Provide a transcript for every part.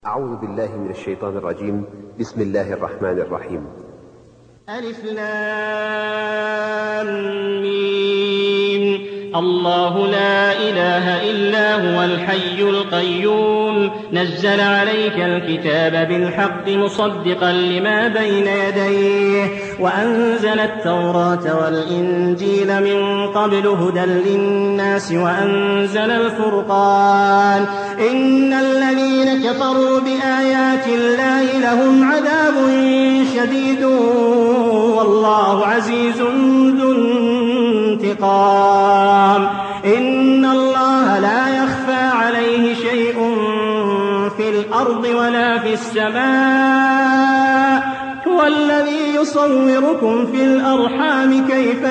أعوذ بالله من الشيطان الرجيم. بسم الله الرحمن الرحيم. ألف لام ميم. الله لا إله إلا هو الحي القيوم نزل عليك الكتاب بالحق مصدقا لما بين يديه وأنزل التوراة والإنجيل من قبل هدى للناس وأنزل الفرقان إن الذين كفروا بآيات الله لهم عذاب شديد والله عزيز ذو انتقام. إن الله لا يخفى عليه شيء في الأرض ولا في السماء هو الذي يصوركم في الأرحام كيف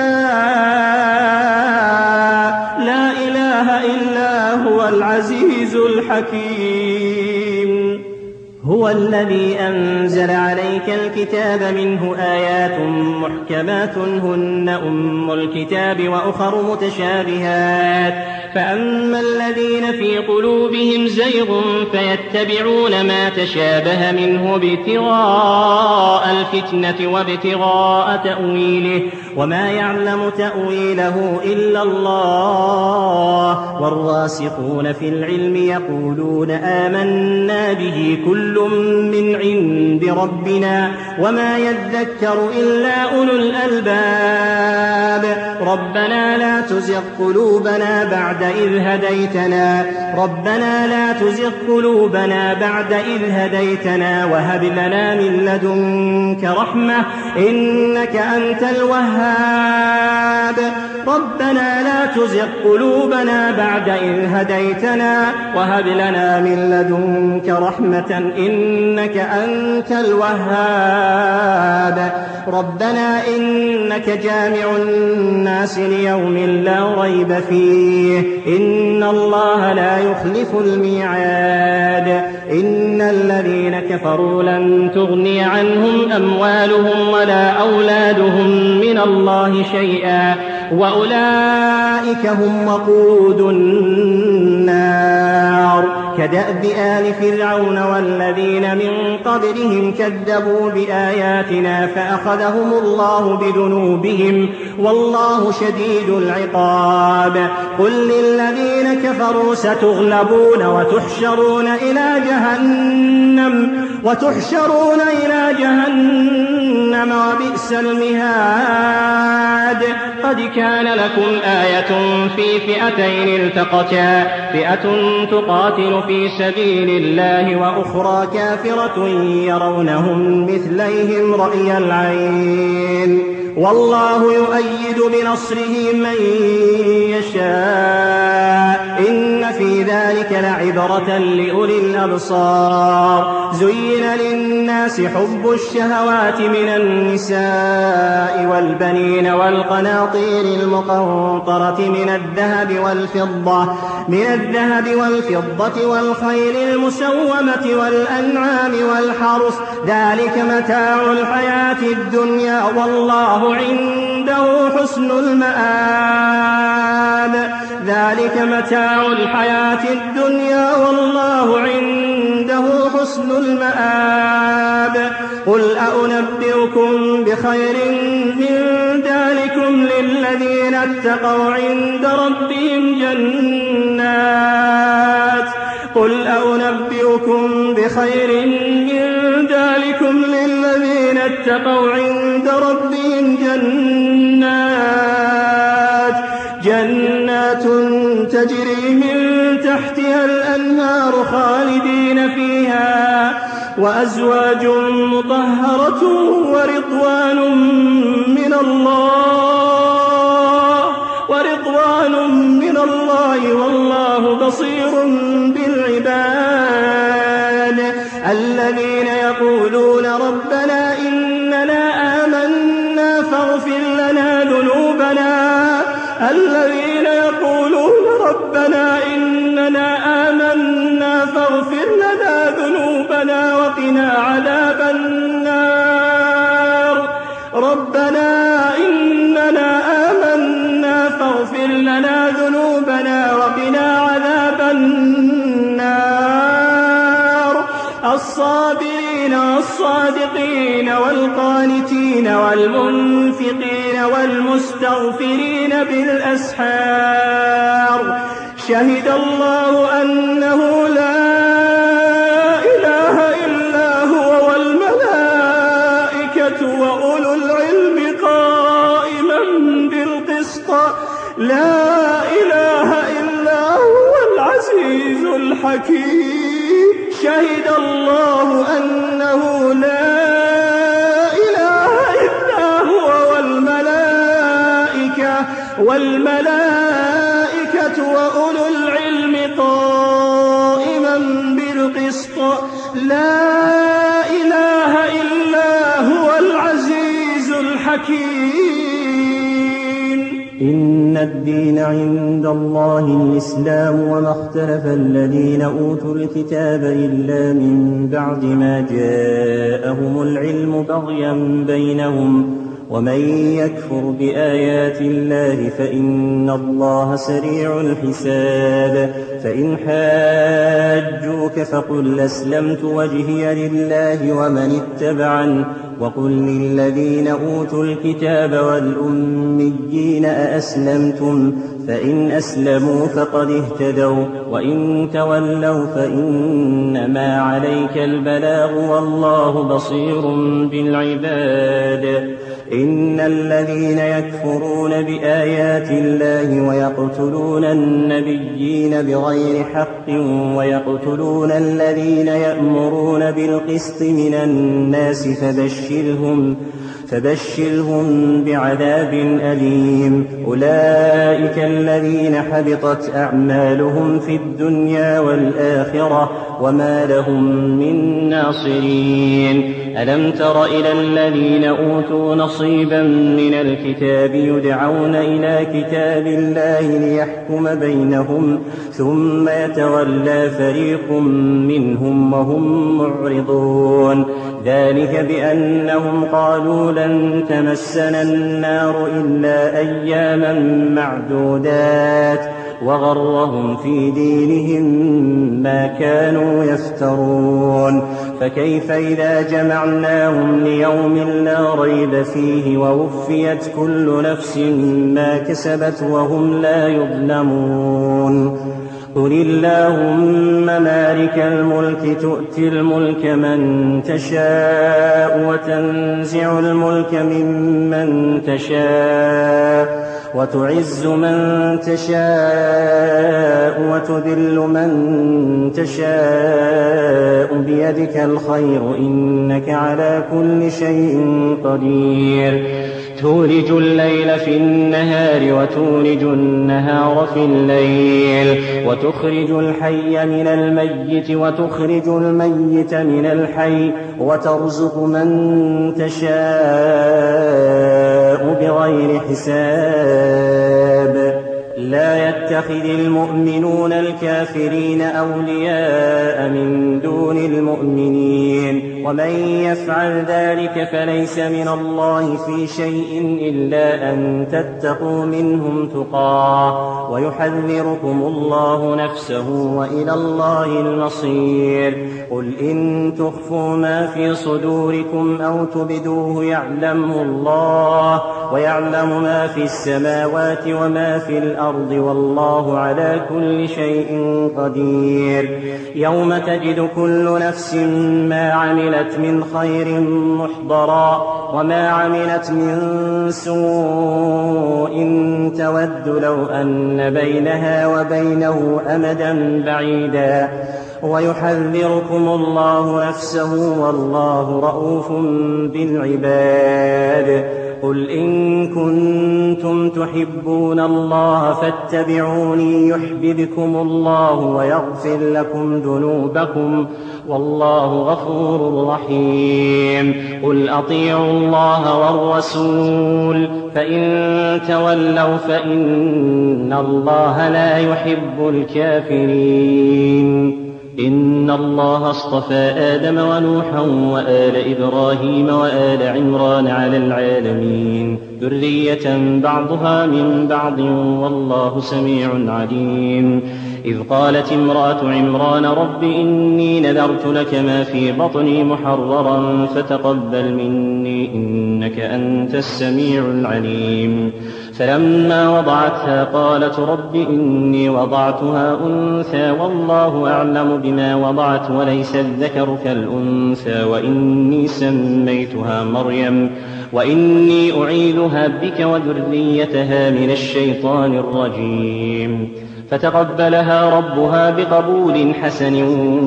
يشاء لا إله إلا هو العزيز الحكيم. هو الذي أنزل عليك الكتاب منه آيات محكمات هن أم الكتاب وأخر متشابهات فأما الذين في قلوبهم زيغ فيتبعون ما تشابه منه ابتغاء الفتنة وابتغاء تأويله وما يعلم تأويله إلا الله والراسخون في العلم يقولون آمنا به كل من عند ربنا وما يذكر إلا أولو الألباب. ربنا لا تزغ قلوبنا بعد إذ هديتنا وهب لنا من لدنك رحمة إنك أنت الوهاب. ربنا لا تزغ قلوبنا بعد إذ هديتنا وهب لنا من لدنك رحمة إنك أنت الوهاب. ربنا إنك جامع الناس ليوم لا ريب فيه إن الله لا يخلف الميعاد. إن الذين كفروا لن تغني عنهم أموالهم ولا أولادهم من الله شيئا وأولئك هم وقود النار. كدأب آل فرعون والذين من قبلهم كذبوا بآياتنا فأخذهم الله بذنوبهم والله شديد العقاب. قل للذين كفروا ستغلبون وتحشرون إلى جهنم وبئس المهاد. قد كان لكم آية في فئتين التقتا فئة تقاتل في سبيل الله وأخرى كافرة يرونهم مثليهم رأي العين والله يؤيد بنصره من يشاء إن في ذلك لعبرة لأولي الأبصار. زين للناس حب الشهوات من النساء والبنين والقناطير المقنطرة من الذهب والفضة والخيل المسومة والأنعام والحرث ذلك متاع الحياة الدنيا والله عنده حسن المآب. قل أنبئكم بخير من ذلكم للذين اتقوا عند ربهم جنات تجري من تحتها الأنهار خالدين فيها وأزواج مطهرة ورضوان من الله والله بصير بالعباد. الذين يقولون ربنا إننا آمنا فاغفر لنا ذنوبنا وقنا عذاب النار. ربنا إننا آمنا فاغفر لنا ذنوبنا وقنا عذاب النار. الصابرين والصادقين والقانتين والمنفقين والمستغفرين بالأسحار شهد الله أنه لا إله إلا هو والملائكة وأولو العلم قائما بالقسط لا إله إلا هو العزيز الحكيم شهد الله أنه لا إله إلا هو والملائكة وأولو العلم قائما بالقسط لا إله إلا هو العزيز الحكيم إن الدين عند الله الإسلام وما اختلف الذين أوتوا الكتاب إلا من بعد ما جاءهم العلم بغيا بينهم ومن يكفر بآيات الله فإن الله سريع الحساب فإن حاجوك فقل أسلمت وجهي لله ومن اتبعن وقل للذين أوتوا الكتاب والأميين أأسلمتم فإن أسلموا فقد اهتدوا وإن تولوا فإنما عليك البلاغ والله بصير بالعباد إن الذين يكفرون بآيات الله ويقتلون النبيين بغير حق ويقتلون الذين يأمرون بالقسط من الناس فبشرهم بعذاب أليم أولئك الذين حبطت أعمالهم في الدنيا والآخرة وما لهم من ناصرين ألم تر إلى الذين أوتوا نصيبا من الكتاب يدعون إلى كتاب الله ليحكم بينهم ثم يتولى فريق منهم وهم معرضون ذلك بأنهم قالوا لن تمسنا النار إلا أياما معدودات وغرهم في دينهم ما كانوا يفترون فكيف إذا جمعناهم ليوم لا ريب فيه ووفيت كل نفس ما كسبت وهم لا يظلمون قل اللهم مالك الملك تؤتي الملك من تشاء وتنزع الملك ممن تشاء وتعز من تشاء وتذل من تشاء بيدك الخير إنك على كل شيء قدير تولج الليل في النهار وتولج النهار في الليل وتخرج الحي من الميت وتخرج الميت من الحي وترزق من تشاء بغير حساب لا يتخذ المؤمنون الكافرين أولياء من دون المؤمنين ومن يفعل ذلك فليس من الله في شيء إلا أن تتقوا منهم تقاه ويحذركم الله نفسه وإلى الله المصير قل إن تخفوا ما في صدوركم أو تبدوه يعلمه الله ويعلم ما في السماوات وما في الأرض والله على كل شيء قدير يوم تجد كل نفس ما عملت من خير محضرا وما عملت من سوء تود لو أن بينها وبينه أمدا بعيدا ويحذركم الله نفسه والله رءوف بالعباد قل إن كنتم تحبون الله فاتبعوني يحببكم الله ويغفر لكم ذنوبكم والله غفور رحيم قل أطيعوا الله والرسول فإن تولوا فإن الله لا يحب الكافرين إن الله اصطفى آدم ونوحا وآل إبراهيم وآل عمران على العالمين ذرية بعضها من بعض والله سميع عليم إذ قالت امرأة عمران رب إني نذرت لك ما في بطني محررا فتقبل مني إنك أنت السميع العليم. فلما وضعتها قالت رب إني وضعتها أنثى والله أعلم بما وضعت وليس الذكر كالأنثى وإني سميتها مريم وإني أعيذها بك وذريتها من الشيطان الرجيم. فتقبلها ربها بقبول حسن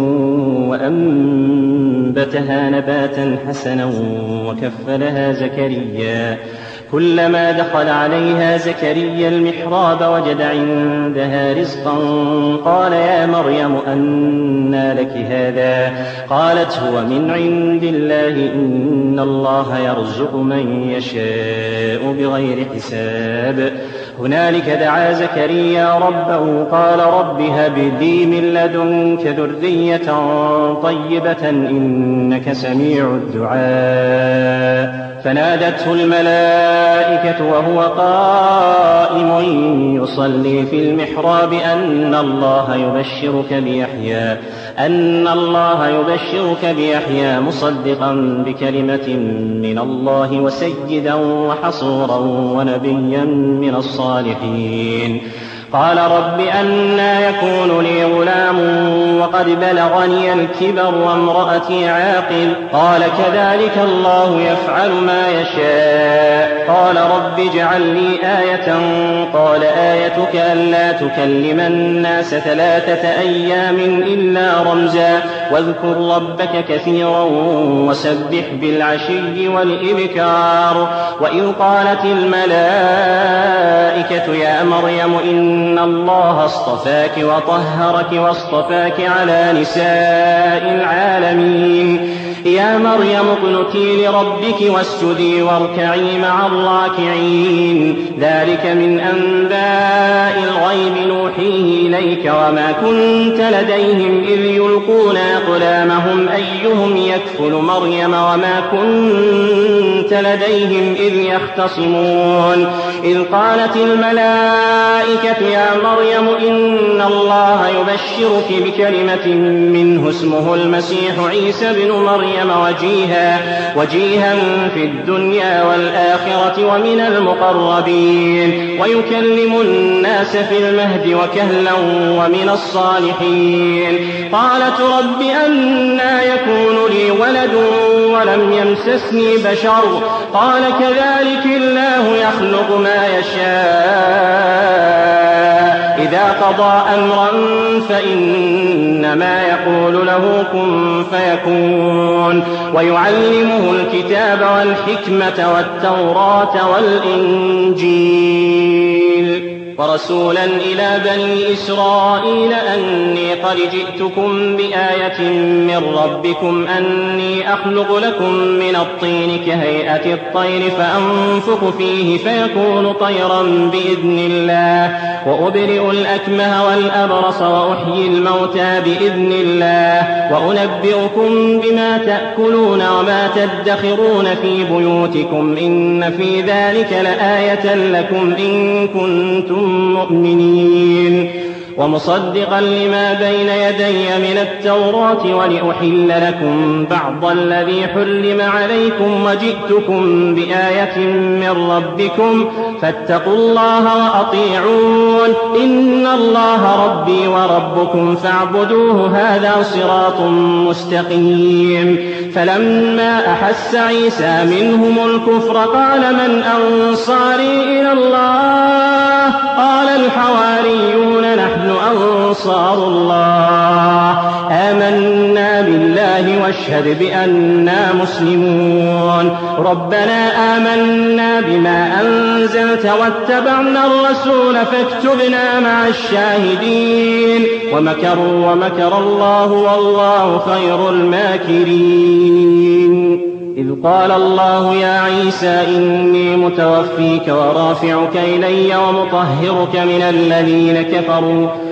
وأنبتها نباتا حسنا وكفلها زكريا. كلما دخل عليها زكريا المحراب وجد عندها رزقا قال يا مريم أنى لك هذا؟ قالت هو من عند الله إن الله يرزق من يشاء بغير حساب. هنالك دعا زكريا ربه قال رب هب لي من لدنك ذرية طيبة إنك سميع الدعاء. فنادته الملائكة وهو قائم يصلي في المحراب أن الله يبشرك بيحيى مصدقا بكلمة من الله وسيدا وحصورا ونبيا من الصالحين. قال رب أنى يكون لي غلام وقد بلغني الكبر وامرأتي عاقر؟ قال كذلك الله يفعل ما يشاء. قال رب اجعل لي آية. قال آيتك ألا تكلم الناس 3 أيام إلا رمزا واذكر ربك كثيرا وسبح بالعشي والإبكار. وإذ قالت الملائكة يا مريم إن الله اصطفاك وطهرك واصطفاك على نساء العالمين. يا مريم اقنتي لربك واسجدي واركعي مع الراكعين. ذلك من أنباء الغيب نوحيه إليك وما كنت لديهم إذ يلقون أقلامهم أيهم يكفل مريم وما كنت لديهم إذ يختصمون. إذ قالت الملائكة يا مريم إن الله يبشرك بكلمة منه اسمه المسيح عيسى بن مريم وجيها في الدنيا والآخرة ومن المقربين ويكلم الناس في المهد وكهلا ومن الصالحين. قالت رب أنى يكون لي ولد ولم يمسسني بشر؟ قال كذلك الله يخلق ما يشاء إذا قضى أمرا فإنما يقول له كن فيكون. ويعلمه الكتاب والحكمة والتوراة والإنجيل ورسولا إلى بني إسرائيل أني قد جئتكم بآية من ربكم أني أخلق لكم من الطين كهيئة الطير فأنفخ فيه فيكون طيرا بإذن الله وأبرئ الأكمه والأبرص وأحيي الموتى بإذن الله وأنبئكم بما تأكلون وما تدخرون في بيوتكم إن في ذلك لآية لكم إن كنتم مؤمنين. ومصدقا لما بين يدي من التوراة ولأحل لكم بعض الذي حرم عليكم وجئتكم بآية من ربكم فاتقوا الله وأطيعون إن الله ربي وربكم فاعبدوه هذا صراط مستقيم. فلما أحس عيسى منهم الكفر قال من أنصاري إلى الله؟ قال الحواريون نحن أنصار الله آمنا بالله واشهد بأننا مسلمون. ربنا آمنا بما أنزلت واتبعنا الرسول فاكتبنا مع الشاهدين. ومكروا ومكر الله والله خير الماكرين. إذ قال الله يا عيسى إني متوفيك ورافعك إلي ومطهرك من الذين كفروا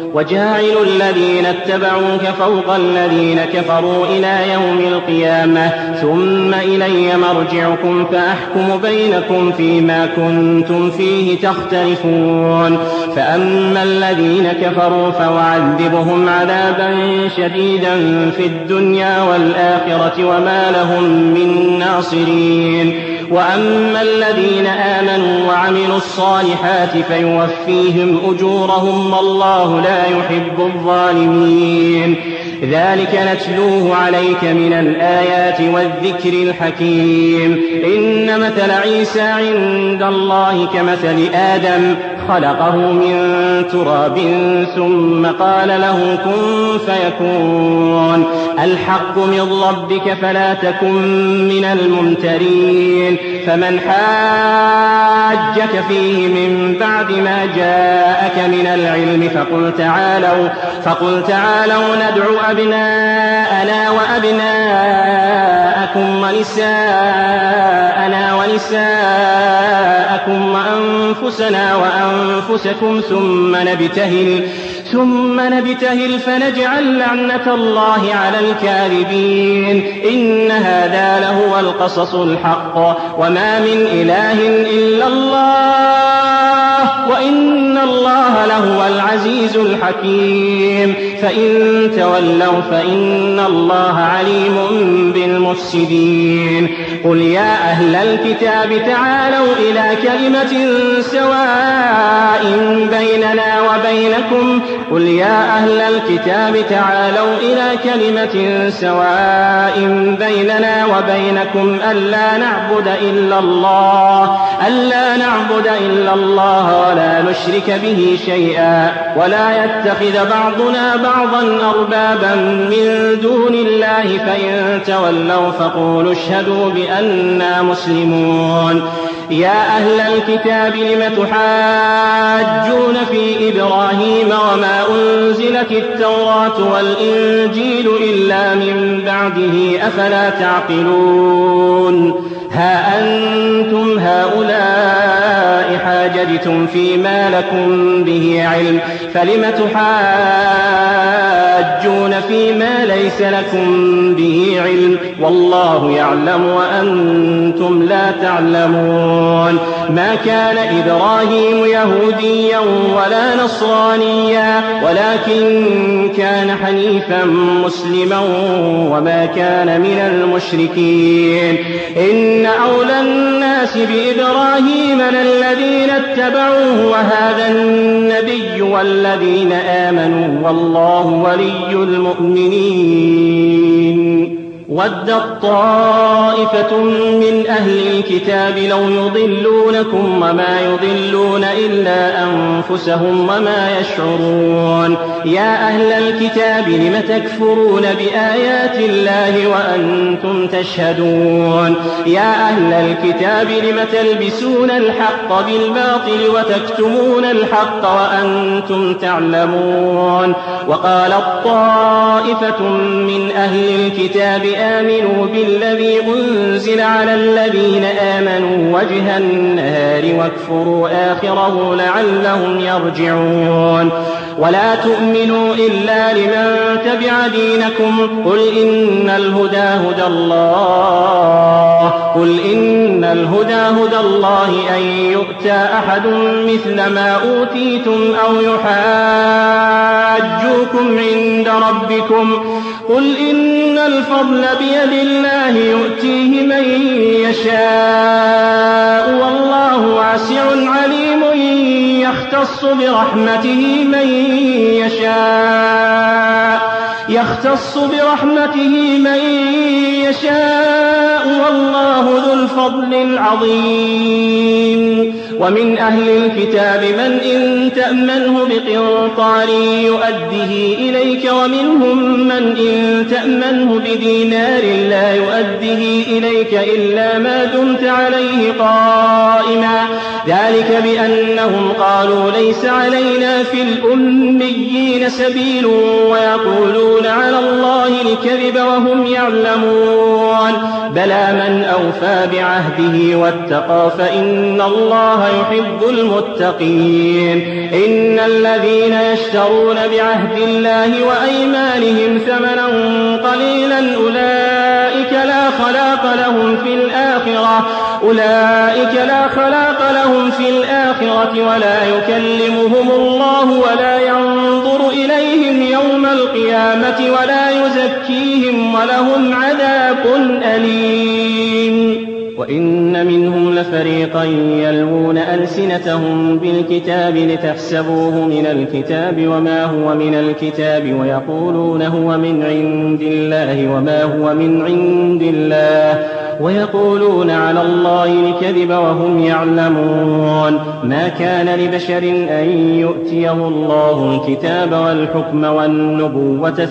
وجاعل الذين اتبعوك فوق الذين كفروا إلى يوم القيامة ثم إلي مرجعكم فأحكم بينكم فيما كنتم فيه تختلفون فأما الذين كفروا فأعذبهم عذابا شديدا في الدنيا والآخرة وما لهم من ناصرين وأما الذين آمنوا وعملوا الصالحات فيوفيهم أجورهم والله لا يحب الظالمين ذلك نتلوه عليك من الآيات والذكر الحكيم إن مثل عيسى عند الله كمثل آدم خلقه من تراب ثم قال له كن فيكون الحق من ربك فلا تكن من الممترين فمن حاجك فيه من بعد ما جاءك من العلم فقل تعالوا ندعو أبناءنا وأبناءكم ونساءنا ونساءكم وأنفسنا وأنفسكم ثم نبتهل فنجعل لعنة الله على الكاذبين إن هذا لهو القصص الحق وما من إله إلا الله وإن الله لهو العزيز الحكيم فإن تولوا فإن الله عليم بالمفسدين قل يا أهل الكتاب تعالوا إلى كلمة سواء بيننا وبينكم قل يا أهل الكتاب تعالوا إلى كلمة سواء بيننا وبينكم ألا نعبد إلا الله ولا نشرك به شيئا ولا يتخذ بعضنا بعضا أربابا من دون الله فإن تولوا فقولوا اشهدوا بأننا مسلمون يا أهل الكتاب لم تحاجون في إبراهيم وما أنزلت التوراة والإنجيل إلا من بعده أفلا تعقلون ها أنتم هؤلاء حاججتم فيما لكم به علم فلم تحاجون فيما ليس لكم به علم والله يعلم وأنتم لا تعلمون ما كان إبراهيم يهوديا ولا نصرانيا ولكن كان حنيفا مسلما وما كان من المشركين إن أولى الناس بإبراهيم للذين اتبعوه وهذا النبي والذين آمنوا والله ولي المؤمنين ودت طائفة من أهل الكتاب لو يضلونكم وما يضلون إلا أنفسهم وما يشعرون يا أهل الكتاب لم تكفرون بآيات الله وأنتم تشهدون يا أهل الكتاب لم تلبسون الحق بالباطل وتكتمون الحق وأنتم تعلمون وقالت طائفة من أهل الكتاب آمنوا بالذي أنزل على الذين آمنوا وجه النهار واكفروا آخره لعلهم يرجعون ولا تؤمنوا إلا لمن تبع دينكم قل إن الهدى هدى الله أن يؤتى أحد مثل ما أوتيتم أو يحاجوكم عند ربكم قل إن الفضل بيد الله يؤتيه من يشاء والله واسع عليم يختص برحمته من يشاء والله ذو الفضل العظيم ومن أهل الكتاب من إن تأمنه بقنطار يؤده إليك ومنهم من إن تأمنه بدينار لا يؤده إليك إلا ما دمت عليه قائما ذلك بأنهم قالوا ليس علينا في الأميين سبيل ويقولون على الله الكذب وهم يعلمون بلى من أوفى بعهده واتقى فإن الله يحب المتقين إن الذين يشترون بعهد الله وأيمانهم ثمنا قليلا أولئك لا خلاق لهم في الآخرة ولا يكلمهم الله ولا ينظر إليهم يوم القيامة ولا يزكيهم ولهم عذاب أليم وإن منهم لفريقا يلوون ألسنتهم بالكتاب لتحسبوه من الكتاب وما هو من الكتاب ويقولون هو من عند الله وما هو من عند الله ويقولون على الله الكذب وهم يعلمون ما كان لبشر أن يؤتيه الله الكتاب والحكم والنبوة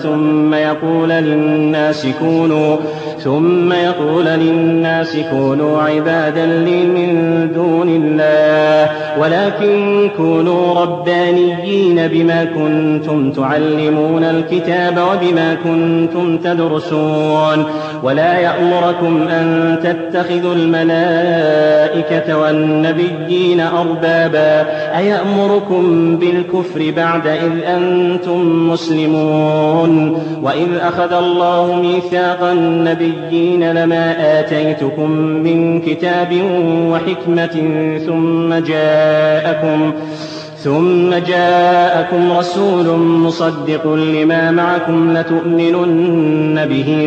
ثم يقول للناس كونوا عبادا لي من دون الله ولكن كونوا ربانيين بما كنتم تعلمون الكتاب وبما كنتم تدرسون ولا يأمركم أن تتخذوا الملائكة والنبيين أربابا أيأمركم بالكفر بعد إذ أنتم مسلمون وإذ أخذ الله ميثاق النبيين لما آتيتكم من كتاب وحكمة ثم جاءكم رسول مصدق لما معكم لتؤمنن به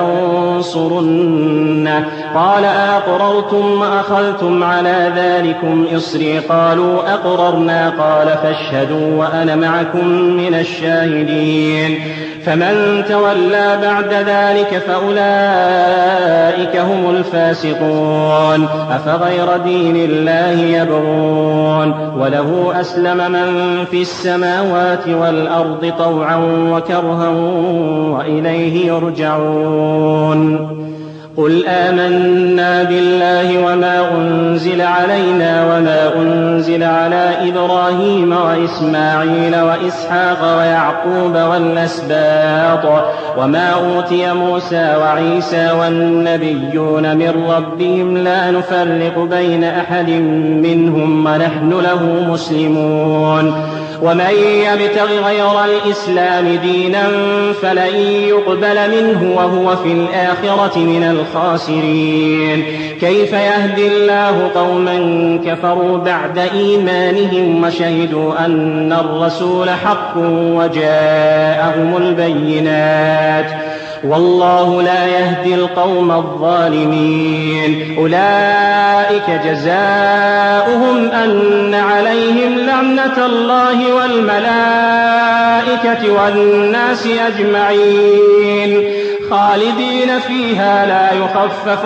ولتنصرنه قال أقررتم وأخذتم على ذلكم إصري قالوا أقررنا قال فاشهدوا وأنا معكم من الشاهدين فمن تولى بعد ذلك فأولئك هم الفاسقون أفغير دين الله يبغون وله أسلم من في السماوات والأرض طوعا وكرها وإليه يرجعون قل آمنا بالله وما أنزل علينا وما أنزل على إبراهيم وإسماعيل وإسحاق ويعقوب والأسباط وما أوتي موسى وعيسى والنبيون من ربهم لا نفرق بين أحد منهم ونحن له مسلمون ومن يبتغ غير الإسلام دينا فلن يقبل منه وهو في الآخرة من الخاسرين كيف يهدي الله قوما كفروا بعد إيمانهم وشهدوا أن الرسول حق وجاءهم البينات والله لا يهدي القوم الظالمين أولئك جزاؤهم أن عليهم لعنة الله والملائكة والناس أجمعين خالدين فيها لا يخفف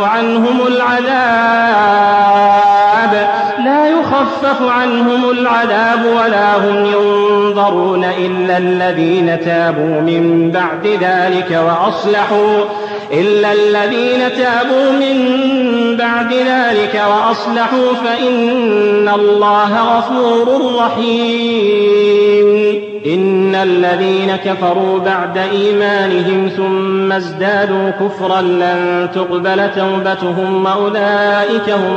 عنهم العذاب ولا هم ينظرون إلا الذين تابوا من بعد ذلك وأصلحوا فإن الله غفور رحيم إن الذين كفروا بعد إيمانهم ثم ازدادوا كفرا لن تقبل توبتهم وأولئك هم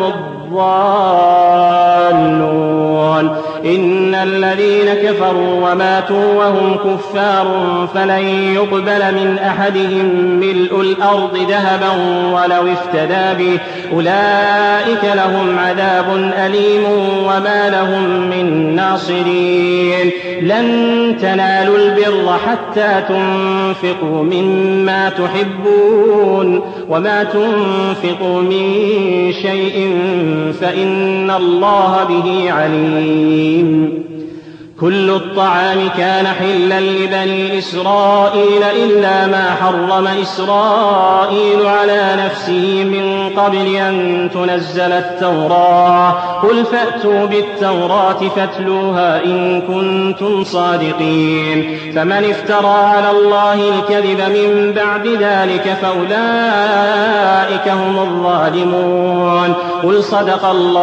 الضالون إن الذين كفروا وماتوا وهم كفار فلن يقبل من أحدهم ملء الأرض ذهبا ولو افتدى به أولئك لهم عذاب أليم وما لهم من ناصرين لن تنالوا البر حتى تنفقوا مما تحبون وما تنفقوا من شيء فإن الله به عليم كل الطعام كان حلا لبني إسرائيل إلا ما حرم إسرائيل على نفسه من قبل أن تنزل التوراة قل فأتوا بالتوراة فاتلوها إن كنتم صادقين فمن افترى على الله الكذب من بعد ذلك فأولئك هم الظالمون قل صدق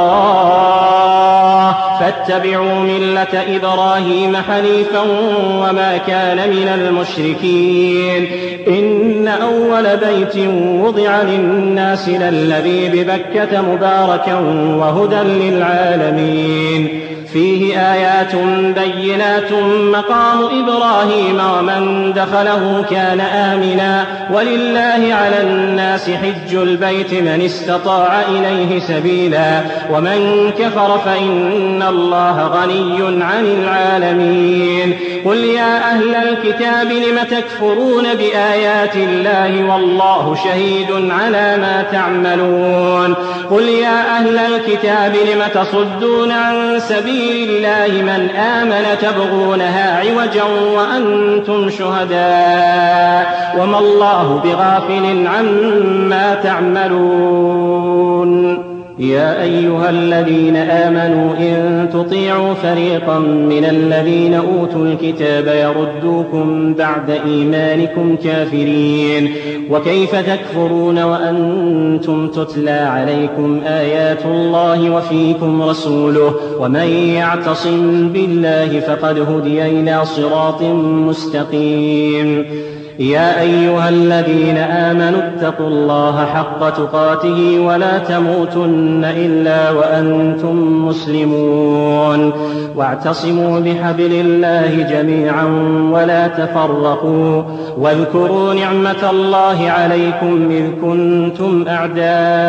الله فاتبعوا ملة إبراهيم حنيفا وما كان من المشركين إن أول بيت وضع للناس للذي ببكة مباركا وهدى للعالمين فيه آيات بينات مقام إبراهيم ومن دخله كان آمنا ولله على الناس حج البيت من استطاع إليه سبيلا ومن كفر فإن الله غني عن العالمين قل يا أهل الكتاب لم تكفرون بآيات الله والله شهيد على ما تعملون قل يا أهل الكتاب لم تصدون عن سبيل الله من آمن تبغونها عوجا وأنتم شهداء وما الله بغافل عما تعملون يا أيها الذين آمنوا إن تطيعوا فريقا من الذين أوتوا الكتاب يردوكم بعد إيمانكم كافرين وكيف تكفرون وأنتم تتلى عليكم آيات الله وفيكم رسوله ومن يعتصم بالله فقد هدي إلى صراط مستقيم يا أيها الذين آمنوا اتقوا الله حق تقاته ولا تموتن إلا وأنتم مسلمون واعتصموا بحبل الله جميعا ولا تفرقوا واذكروا نعمة الله عليكم إذ كنتم أعداء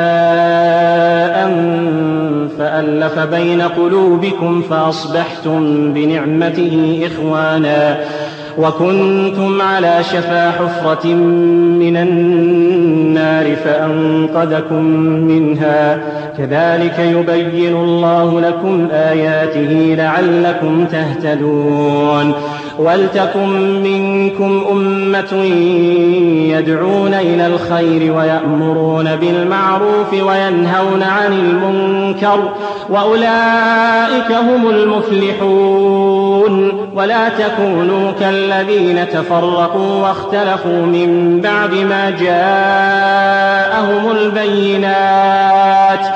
فألف بين قلوبكم فأصبحتم بنعمته إخوانا وكنتم على شفا حفرة من النار فأنقذكم منها كذلك يبين الله لكم آياته لعلكم تهتدون ولتكن منكم أمة يدعون إلى الخير ويأمرون بالمعروف وينهون عن المنكر وأولئك هم المفلحون ولا تكونوا كالذين تفرقوا واختلفوا من بعد ما جاءهم البينات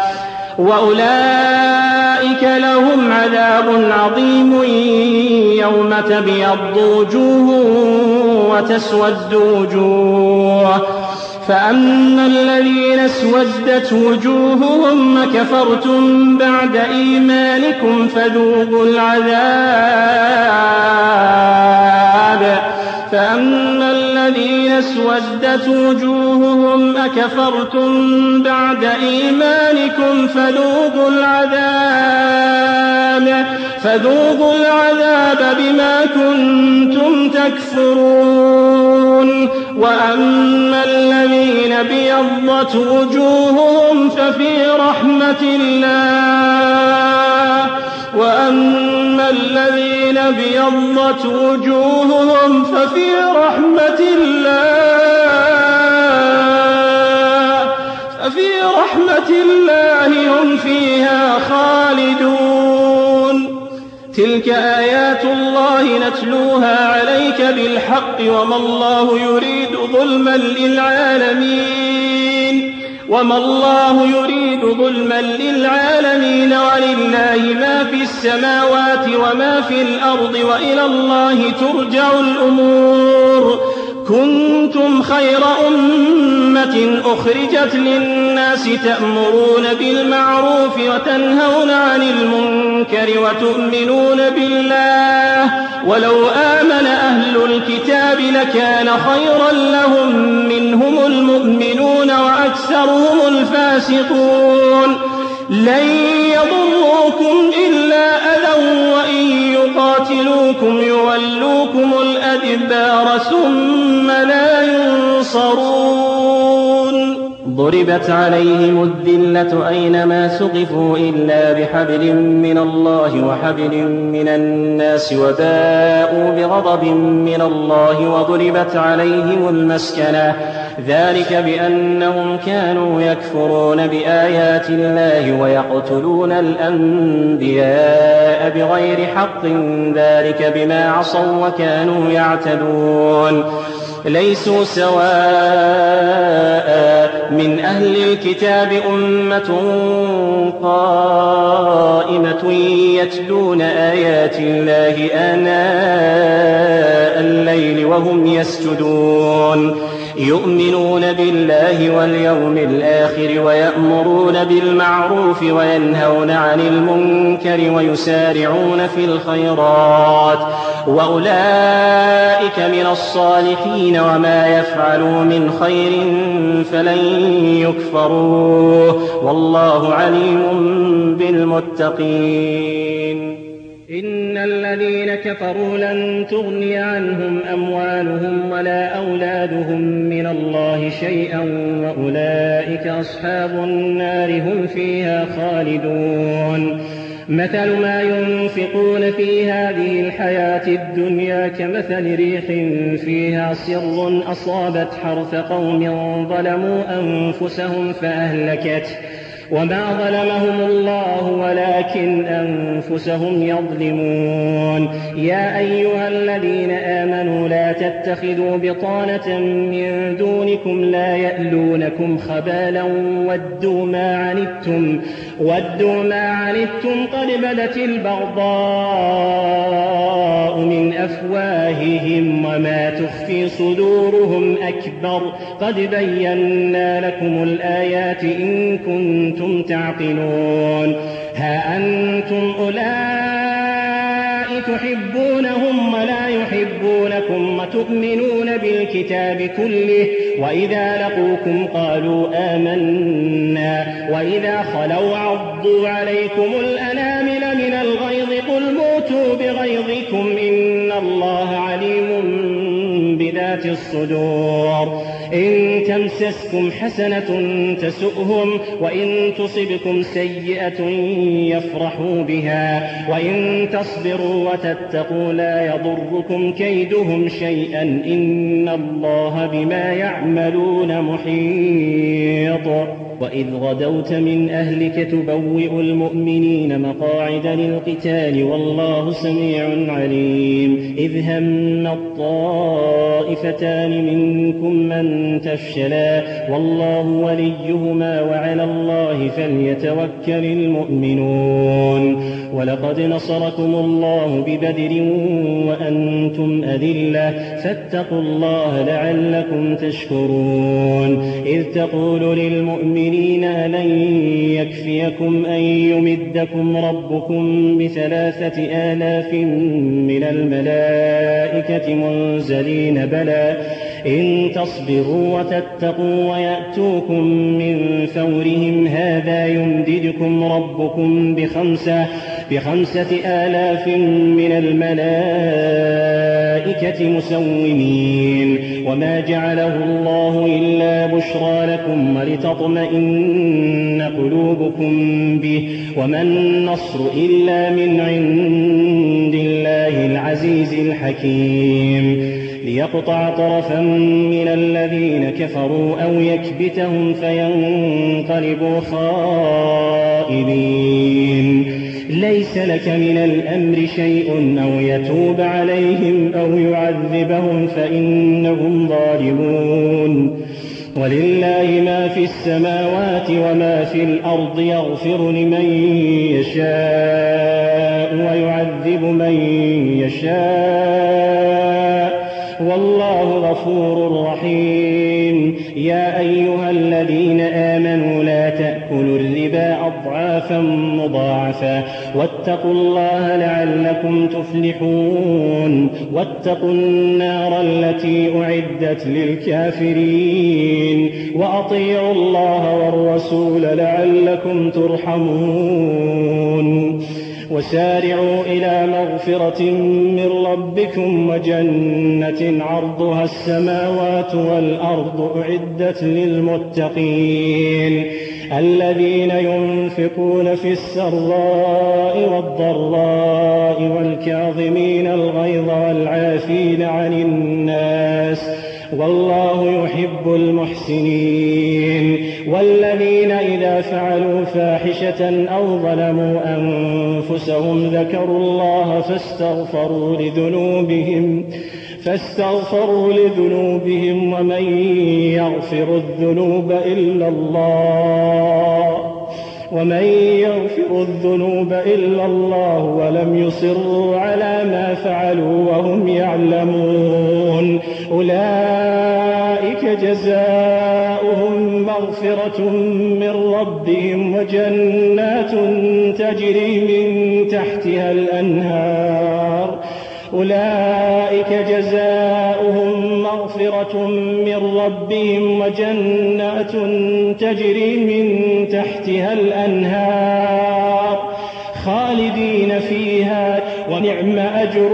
وأولئك لهم عذاب عظيم يوم تبيض وجوه وتسود وجوه فأما الذين اسودت وجوههم كفرتم بعد إيمانكم فذوقوا العذاب فأما الذين اسودت وجوههم أكفرتم بعد إيمانكم فذوقوا العذاب بما كنتم تكفرون وأما الذين ابيضت وجوههم ففي رحمة الله وأما الذين ابيضت وجوههم ففي رحمة الله هم فيها خالدون تلك آيات الله نتلوها عليك بالحق وما الله يريد ظلما للعالمين ولله ما في السماوات وما في الأرض وإلى الله ترجع الأمور كنتم خير أمة أخرجت للناس تأمرون بالمعروف وتنهون عن المنكر وتؤمنون بالله ولو آمن أهل الكتاب لكان خيرا لهم منهم المؤمنون وأكثرهم الفاسقون لن يضروكم إلا أذى وإن يقاتلوكم يولوكم الأدبار ثم لا ينصرون ضربت عليهم الذلة أينما ثقفوا إلا بحبل من الله وحبل من الناس وباءوا بغضب من الله وضربت عليهم المسكنة ذلك بأنهم كانوا يكفرون بآيات الله ويقتلون الأنبياء بغير حق، ذلك بما عصوا وكانوا يعتدون. ليسوا سواء من أهل الكتاب أمة قائمة يتلون آيات الله آناء الليل وهم يسجدون، يؤمنون بالله واليوم الآخر ويأمرون بالمعروف وينهون عن المنكر ويسارعون في الخيرات، وأولئك من الصالحين، وما يفعلوا من خير فلن يكفروه، والله عليم بالمتقين. إن الذين كفروا لن تغني عنهم أموالهم ولا أولادهم من الله شيئا، وأولئك أصحاب النار هم فيها خالدون. مثل ما ينفقون في هذه الحياة الدنيا كمثل ريح فيها صر أصابت حرث قوم ظلموا أنفسهم فأهلكته، وما ظلمهم الله ولكن أنفسهم يظلمون. يا أيها الذين آمنوا لا تتخذوا بطانة من دونكم لا يألونكم خبالا ودوا ما عنتم قد بدت البغضاء من أفواههم وما تخفي صدورهم أكبر، قد بينا لكم الآيات إن كنتم تعقلون. ها أنتم أولئك تحبونهم ولا يحبونكم وتؤمنون بالكتاب كله، وإذا لقوكم قالوا آمنا، وإذا خلوا عضوا عليكم الأنامل من الغيظ قل موتوا بغيظكم إن الله عليم بذات الصدور. إن تمسسكم حسنة تسؤهم، وإن تصبكم سيئة يفرحوا بها، وإن تصبروا وتتقوا لا يضركم كيدهم شيئا إن الله بما يعملون محيط. وإذ غدوت من أهلك تبوئ المؤمنين مقاعد للقتال والله سميع عليم. إذ هم الطائفتان منكم من تفشلا والله وليهما وعلى الله فليتوكل المؤمنون. ولقد نصركم الله ببدر وأنتم أذلة فاتقوا الله لعلكم تشكرون. إذ تقول للمؤمنين لن يكفيكم أن يمدكم ربكم ب3,000 من الملائكة منزلين بلى إن تصبروا وتتقوا ويأتوكم من فورهم هذا يمددكم ربكم ب5,000 من الملائكة مسومين. وما جعله الله إلا بشرى لكم ولتطمئن قلوبكم به، وما النصر إلا من عند الله العزيز الحكيم. ليقطع طرفا من الذين كفروا أو يكبتهم فينقلبوا خائبين. ليس لك من الأمر شيء أو يتوب عليهم أو يعذبهم فإنهم ظالمون. ولله ما في السماوات وما في الأرض يغفر لمن يشاء ويعذب من يشاء والله غفور رحيم. يا أيها الذين آمنوا لا تأكلوا الربا أضعافا مضاعفة واتقوا الله لعلكم تفلحون. واتقوا النار التي أعدت للكافرين وأطيعوا الله والرسول لعلكم ترحمون. وسارعوا إلى مغفرة من ربكم وجنة عرضها السماوات والأرض أعدت للمتقين الذين ينفقون في السراء والضراء والكاظمين الغيظ والعافين عن الناس والله يحب يحب المحسنين. والذين إذا فعلوا فاحشة أو ظلموا أنفسهم ذكروا الله فاستغفروا لذنوبهم ومن يغفر الذنوب إلا الله ولم يصروا على ما فعلوا وهم يعلمون أولئك جزاؤهم مغفرة من ربهم وجنات تجري من تحتها الأنهار خالدين فيها ونعم أجر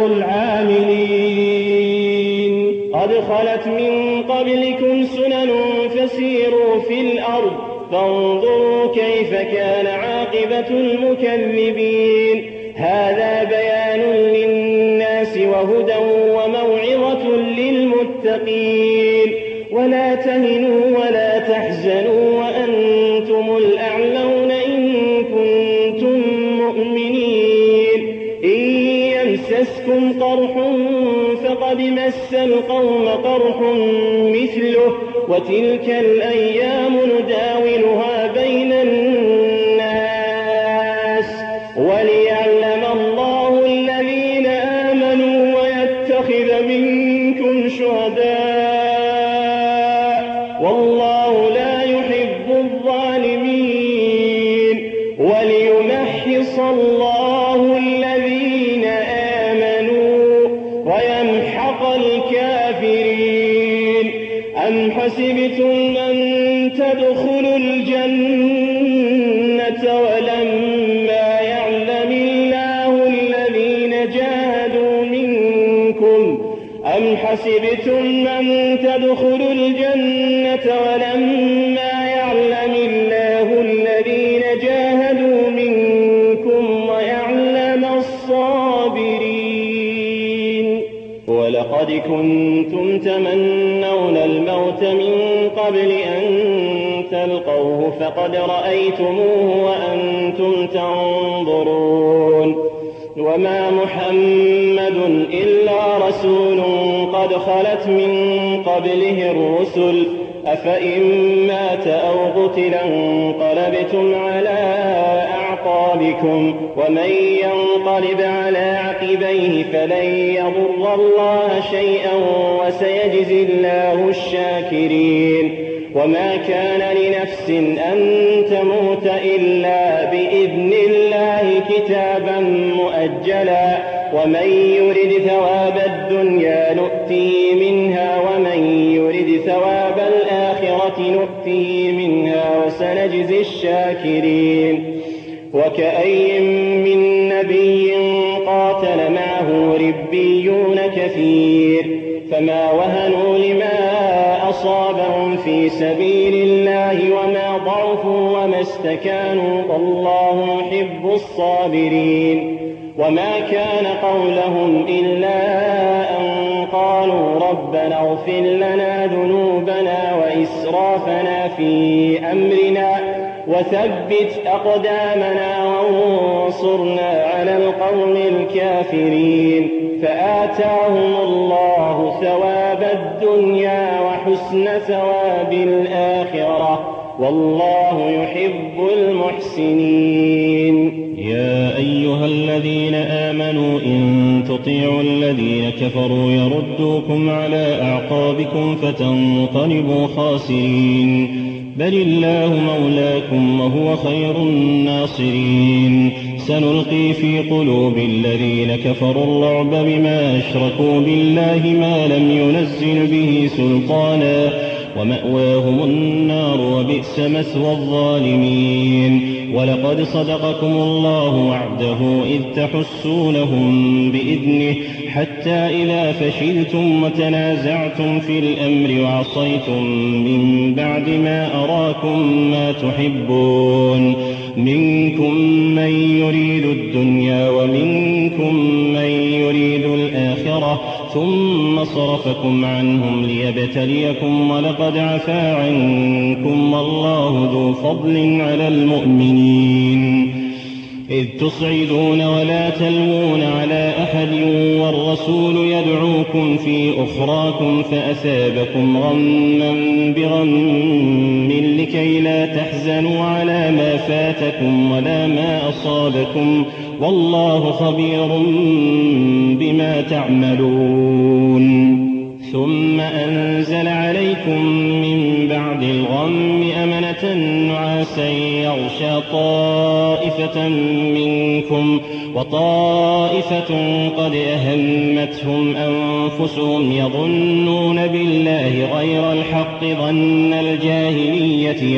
العاملين. قد خلت من قبلكم سنن فسيروا في الأرض فانظروا كيف كان عاقبة المكذبين. هذا بيان للناس وهدى وموعظة للمتقين. ولا تهنوا ولا تحزنوا وأنتم الأعلون إن كنتم مؤمنين. إن يمسسكم قرح فقد مس القوم قرح مثله وتلك الأيام نداولها بين الناس وليعلم الله الذين آمنوا ويتخذ منكم شهداء والله لا يحب الظالمين وليمحص الله الذين آمنوا ويمحق الكافرين. أم حسبتم أن تدخلوا الجنة ولما يعلم الله الذين جاهدوا منكم ويعلم الصابرين. ولقد كنتم تمنون الموت من قبل أن تلقوه فقد رأيتموه وأنتم تنظرون. وما محمد إلا رسول قد خلت من قبله الرسل أفإن مات أو قتل انقلبتم على أعقابكم ومن ينقلب على عقبيه فلن يضر الله شيئا وسيجزي الله الشاكرين. وما كان لنفس أن تموت إلا بإذن الله كتابا مؤجلا ومن يرد ثواب الدنيا نؤته منها ومن يرد ثواب الآخرة نؤته منها وسنجزي الشاكرين. وكأي من نبي قاتل معه ربيون كثير فما وهنوا لما أصابهم في سبيل الله وما ضعفوا وما استكانوا والله يحب الصابرين. وما كان قولهم إلا أن قالوا ربنا اغفر لنا ذنوبنا وإسرافنا في أمرنا وثبت أقدامنا وانصرنا على القوم الكافرين. فآتاهم الله ثواب الدنيا وحسن ثواب الآخرة والله يحب المحسنين. يا أيها الذين آمنوا إن تطيعوا الذين كفروا يردوكم على أعقابكم فتنقلبوا خاسرين بل الله مولاكم وهو خير الناصرين. سنلقي في قلوب الذين كفروا الرعب بما أشركوا بالله ما لم ينزل به سلطانا ومأواهم النار وبئس مثوى الظالمين. ولقد صدقكم الله وعده إذ تحسونهم بإذنه حتى إذا فشلتم وتنازعتم في الأمر وعصيتم من بعد ما أراكم ما تحبون منكم من يريد الدنيا ومنكم من يريد الآخرة ثم صرفكم عنهم ليبتليكم ولقد عفا عنكم والله ذو فضل على المؤمنين إذ تصعدون ولا تلوون على أحد والرسول يدعوكم في أخراكم فأثابكم غما بغم لكي لا تحزنوا على ما فاتكم ولا ما أصابكم والله خبير بما تعملون ثم أنزل عليكم من بعد الغم أمنة نعاسا يغشى طائفة منكم وطائفة قد أهمتهم أنفسهم يظنون بالله غير الحق ظن الجاهلية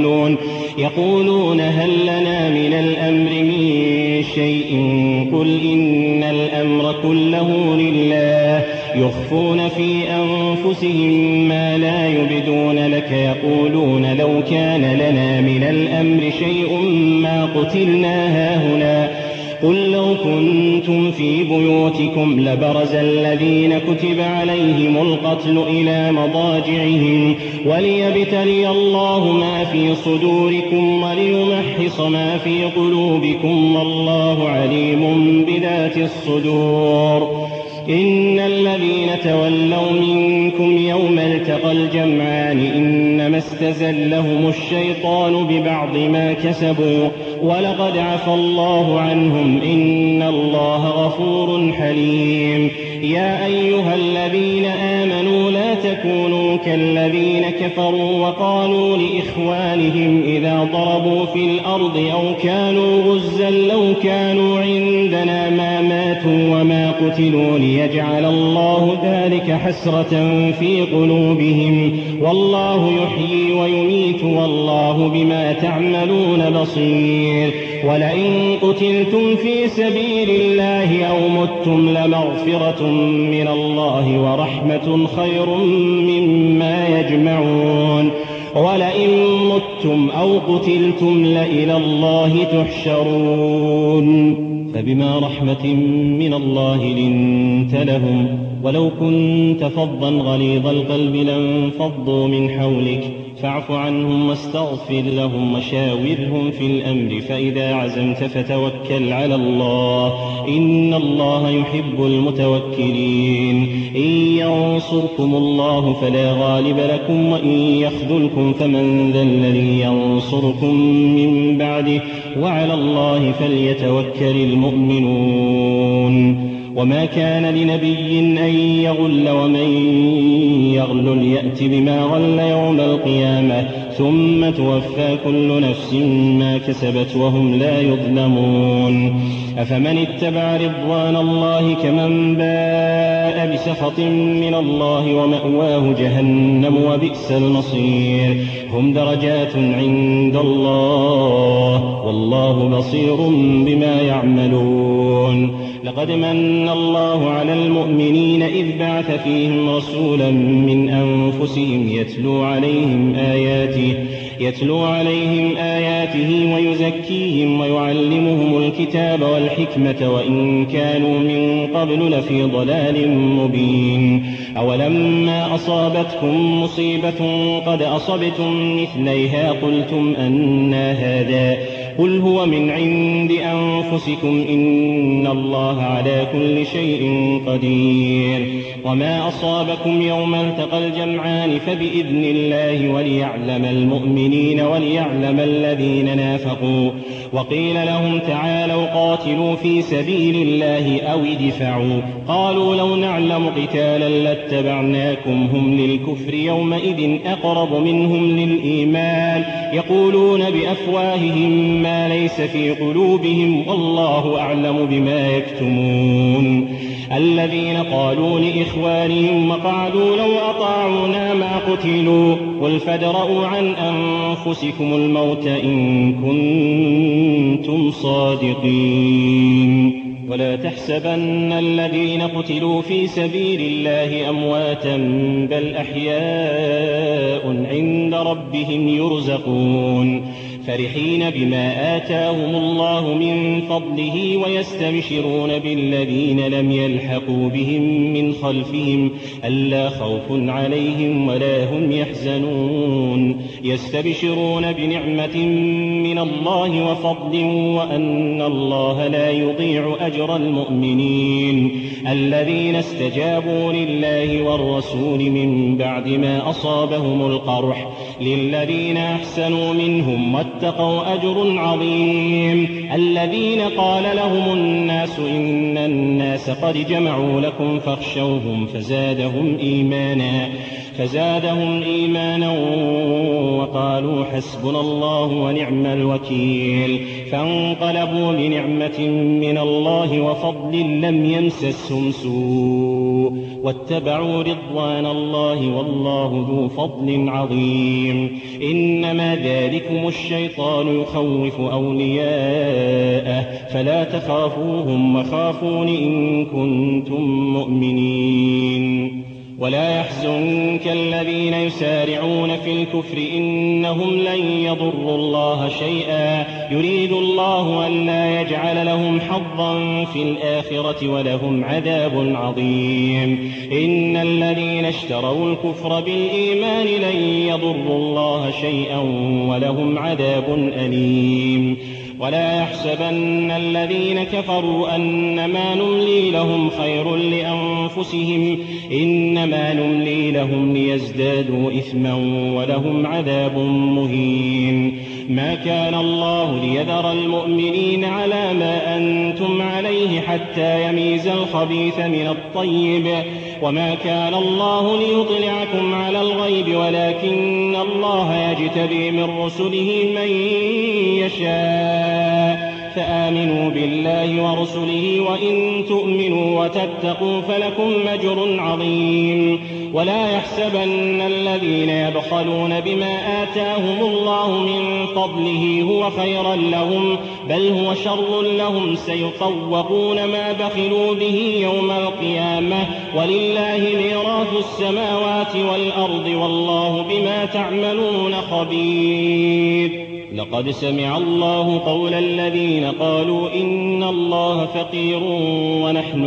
يقولون هل لنا من الأمر من شيء قل إن الأمر كله لله يخفون في أنفسهم ما لا يبدون لك يقولون لو كان لنا من الأمر شيء ما قتلنا هاهنا قل لو كنتم في بيوتكم لبرز الذين كتب عليهم القتل إلى مضاجعهم وليبتلي الله ما في صدوركم وليمحص ما في قلوبكم والله عليم بذات الصدور إن الذين تولوا منكم يوم التقى الجمعان إنما استزلهم الشيطان ببعض ما كسبوا ولقد عفى الله عنهم إن الله غفور حليم يا أيها الذين آمنوا لا تكونوا كالذين كفروا وقالوا لإخوانهم إذا ضربوا في الأرض أو كانوا غزا لو كانوا عندنا ما ماتوا وما قتلوا ليجعل الله ذلك حسرة في قلوبهم والله يحيي ويميت والله بما تعملون بصير ولئن قتلتم في سبيل الله أو متم لمغفرة من الله ورحمة خير مما يجمعون ولئن متم أو قتلتم لإلى الله تحشرون فبما رحمة من الله لنت لهم ولو كنت فظا غليظ القلب لانفضوا من حولك فاعف عنهم واستغفر لهم وشاورهم في الأمر فإذا عزمت فتوكل على الله إن الله يحب المتوكلين إن ينصركم الله فلا غالب لكم وإن يخذلكم فمن ذا الذي ينصركم من بعده وعلى الله فليتوكل المؤمنون وما كان لنبي أن يغل ومن يغل يأت بما غل يوم القيامة ثم توفى كل نفس ما كسبت وهم لا يظلمون أفمن اتبع رضوان الله كمن باء بسخط من الله ومأواه جهنم وبئس المصير هم درجات عند الله والله بصير بما يعملون لقد من الله على المؤمنين إذ بعث فيهم رسولا من أنفسهم يتلو عليهم آياته ويزكيهم ويعلمهم الكتاب والحكمة وإن كانوا من قبل لفي ضلال مبين أولما أصابتكم مصيبة قد أصبتم مثليها قلتم أنى هذا قل هو من عند أنفسكم إن الله على كل شيء قدير وما أصابكم يوم التقى الجمعان فبإذن الله وليعلم المؤمنين وليعلم الذين نافقوا وقيل لهم تعالوا قاتلوا في سبيل الله أو ادفعوا قالوا لو نعلم قتالا لاتبعناكم هم للكفر يومئذ أقرب منهم للإيمان يقولون بأفواههم ما ليس في قلوبهم والله أعلم بما يكتمون الذين قالوا لإخوانهم وقعدوا لو أطاعونا ما قتلوا قل فادرءوا عن أنفسكم الموت إن كنتم صادقين ولا تحسبن الذين قتلوا في سبيل الله أمواتا بل أحياء عند ربهم يرزقون فرحين بما آتاهم الله من فضله ويستبشرون بالذين لم يلحقوا بهم من خلفهم ألا خوف عليهم ولا هم يحزنون يستبشرون بنعمة من الله وفضل وأن الله لا يضيع أجر المؤمنين الذين استجابوا لله والرسول من بعد ما أصابهم القرح للذين أحسنوا منهم واتقوا أجر عظيم الذين قال لهم الناس إن الناس قد جمعوا لكم فاخشوهم فزادهم إيمانا وقالوا حسبنا الله ونعم الوكيل فانقلبوا بنعمة من الله وفضل لم يمسسهم سوء واتبعوا رضوان الله والله ذو فضل عظيم إنما ذلكم الشيطان يخوف أولياءه فلا تخافوهم وخافون إن كنتم مؤمنين ولا يحزنك الذين يسارعون في الكفر إنهم لن يضروا الله شيئا يريد الله أن لا يجعل لهم حظا في الآخرة ولهم عذاب عظيم إن الذين اشتروا الكفر بالإيمان لن يضروا الله شيئا ولهم عذاب أليم ولا يحسبن الذين كفروا أنما نملي لهم خير لأنفسهم إنما نملي لهم ليزدادوا إثما ولهم عذاب مهين ما كان الله ليذر المؤمنين على ما أنتم عليه حتى يميز الخبيث من الطيب وما كان الله ليطلعكم على الغيب ولكن الله يجتبي من رسله من يشاء فآمنوا بالله ورسله وإن تؤمنوا وتتقوا فلكم أجر عظيم ولا يحسبن الذين يبخلون بما آتاهم الله من فضله هو خيرا لهم بل هو شر لهم سيطوقون ما بخلوا به يوم القيامة ولله ميراث السماوات والأرض والله بما تعملون خبير لقد سمع الله قول الذين قالوا إن الله فقير ونحن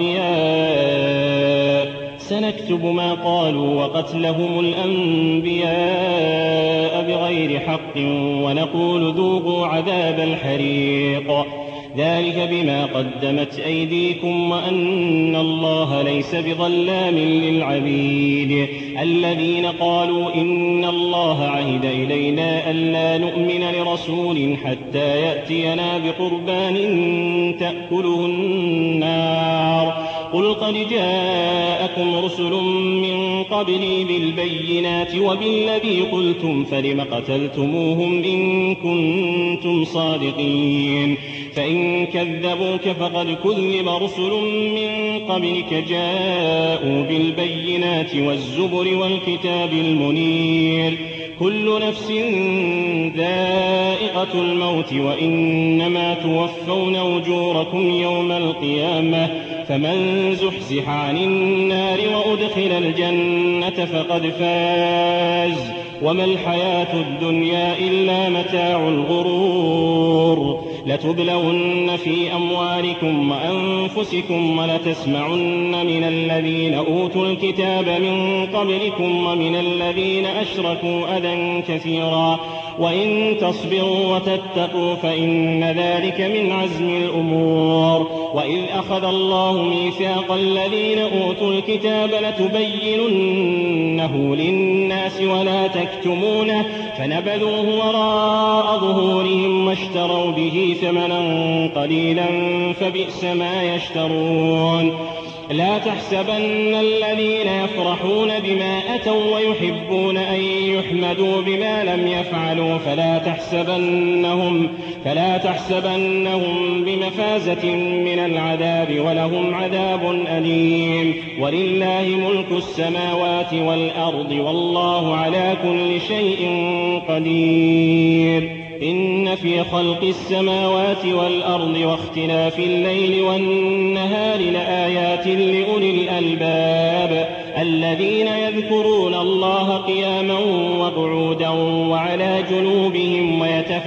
أغنياء سنكتب ما قالوا وقتلهم الأنبياء بغير حق ونقول ذوقوا عذاب الحريق ذلك بما قدمت أيديكم وأن الله ليس بظلام للعبيد الذين قالوا إن الله عهد إلينا ألا نؤمن لرسول حتى يأتينا بقربان تأكله النار قل قد جاءكم رسل من قبلي بالبينات وبالذي قلتم فلم قتلتموهم إن كنتم صادقين فإن كذبوك فقد كذب رسل من قبلك جاءوا بالبينات والزبر والكتاب المنير كل نفس ذائقة الموت وإنما توفون أجوركم يوم القيامة فمن زحزح عن النار وأدخل الجنة فقد فاز وما الحياة الدنيا إلا متاع الغرور لتبلون في أموالكم وأنفسكم ولتسمعن من الذين أوتوا الكتاب من قبلكم ومن الذين أشركوا أذى كثيرا وإن تصبروا وتتقوا فإن ذلك من عزم الأمور وإذ أخذ الله ميثاق الذين أوتوا الكتاب لتبيننه للناس ولا تكتمونه فنبذوه وراء ظهورهم واشتروا به ثمنا قليلا فبئس ما يشترون لا تحسبن الذين يفرحون بما أتوا ويحبون أن يحمدوا بما لم يفعلوا فلا تحسبنهم بمفازة من العذاب ولهم عذاب أليم ولله ملك السماوات والأرض والله على كل شيء قدير إن في خلق السماوات والأرض واختلاف الليل والنهار لآيات لأولي الألباب الذين يذكرون الله قياما وقعودا وعلى جنوبهم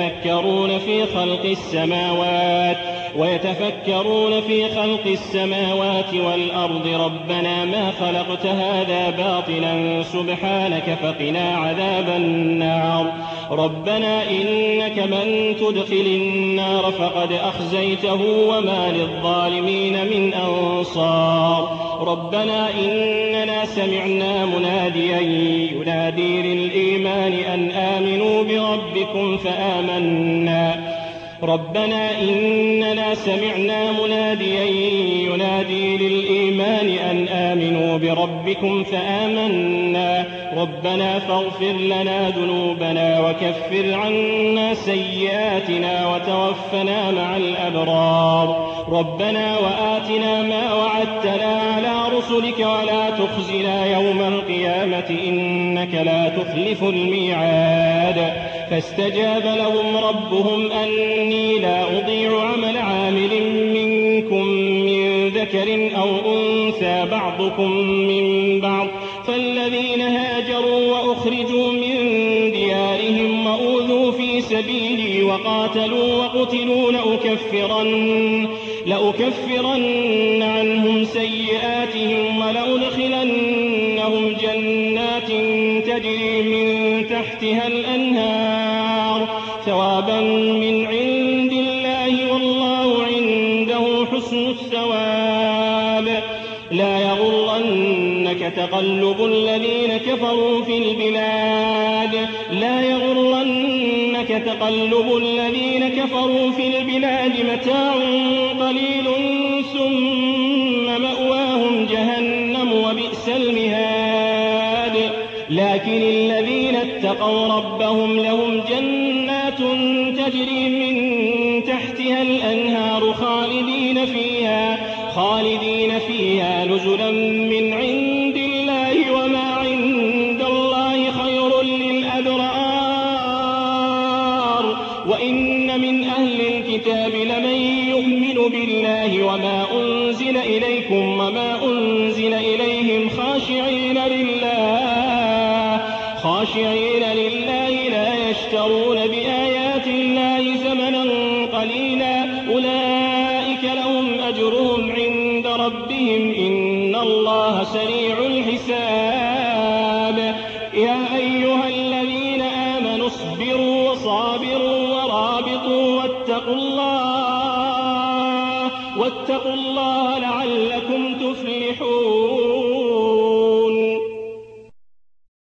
ويتفكرون في خلق السماوات والأرض ربنا ما خلقت هذا باطلا سبحانك فقنا عذاب النار ربنا إنك من تدخل النار فقد أخزيته وما للظالمين من أنصار ربنا إننا سمعنا مناديا ينادي للإيمان أن آمنوا بربكم فآمنا ربنا إننا سمعنا مناديا ينادي للإيمان أن آمنوا بربكم فآمنا ربنا فاغفر لنا ذنوبنا وكفر عنا سيئاتنا وتوفنا مع الأبرار ربنا وآتنا ما وعدتنا على رسلك ولا تخزنا يوم القيامة إنك لا تخلف الميعاد فاستجاب لهم ربهم أني لا أضيع عمل عامل منكم من ذكر أو أنثى بعضكم من بعض فالذين هاجروا وأخرجوا من ديارهم وأوذوا في سبيلي وقاتلوا وقتلوا لأكفرن عنهم سيئاتهم ولأدخلنهم جنات تجري من تحتها الأنهار ثوابا من عند الله والله عنده حسن الثواب لا يغرنك تقلب الذين كفروا في البلاد متاع قليل ثم مأواهم جهنم وبئس المهاد لكن الذين اتقوا ربهم لهم جنات تجري من تحتها الأنهار خالدين فيها نزلا من عند الله وما عند الله خير للأبرار وإن من أهل الكتاب لمن يؤمن بالله وما أنزل إليكم وما أنزل إليهم خاشعين لله لا يشترون بآيات الله ثمنا قليلا أولئك لهم أجرهم عند ربهم إن الله سريع الحساب يا أيها الذين آمنوا اصبروا وصابروا ورابطوا واتقوا الله لعلكم